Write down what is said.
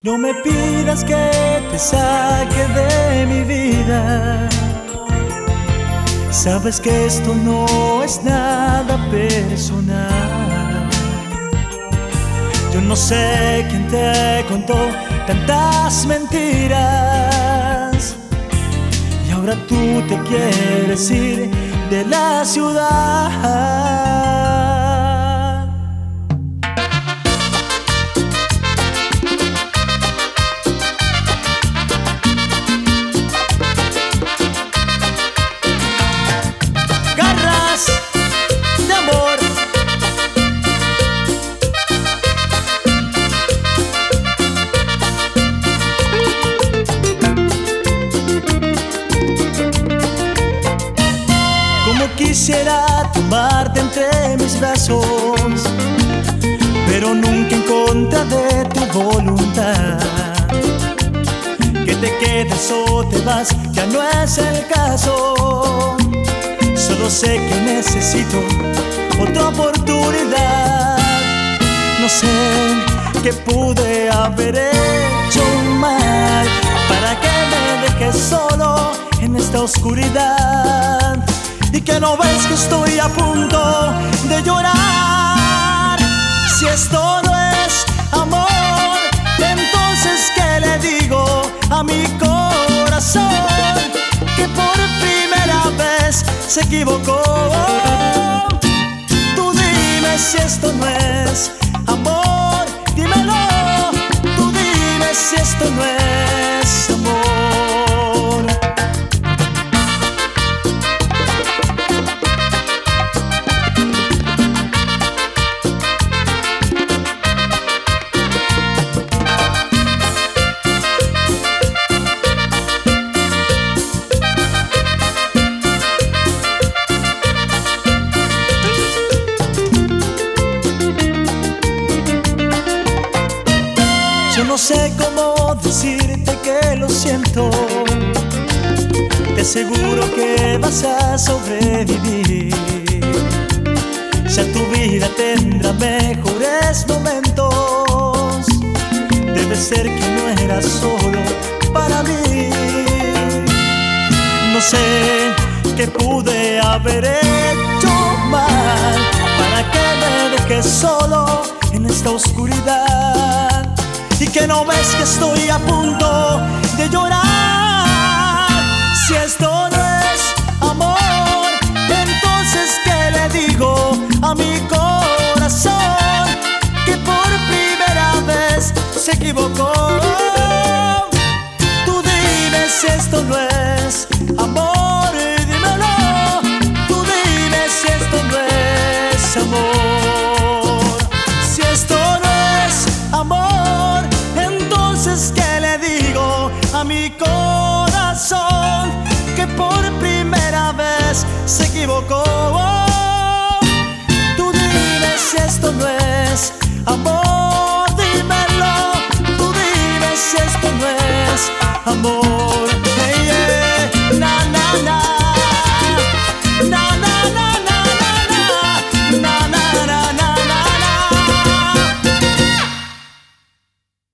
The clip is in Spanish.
No me pidas que te saque de mi vida. Sabes que esto no es nada personal. Yo no sé quién te contó tantas mentiras y ahora tú te quieres ir de la ciudad. Quisiera tomarte entre mis brazos, pero nunca en contra de tu voluntad. Que te quedes o te vas, ya no es el caso. Solo sé que necesito otra oportunidad. No sé qué pude haber hecho mal para que me dejes solo en esta oscuridad. Y que no ves que estoy a punto de llorar. Si esto no es amor, entonces ¿qué le digo a mi corazón? Que por primera vez se equivocó. Tú dime si esto no es amor, dímelo. Tú dime si esto no es amor. Yo no sé cómo decirte que lo siento. Te aseguro que vas a sobrevivir. Ya tu vida tendrá mejores momentos. Debe ser que no eras solo para mí. No sé qué pude haber hecho mal para que me dejes solo en esta oscuridad. Y que no ves que estoy a punto de llorar. Si esto no es amor, entonces ¿qué le digo a mi corazón? Que por primera vez se equivocó. Tú dime si esto no es amor, dímelo. Tú dime si esto no es amor. Si esto no es amor, entonces ¿qué le digo a mi corazón? Que por primera vez se equivocó. Tú dime si esto no es amor, dímelo. Tú dime si esto no es amor.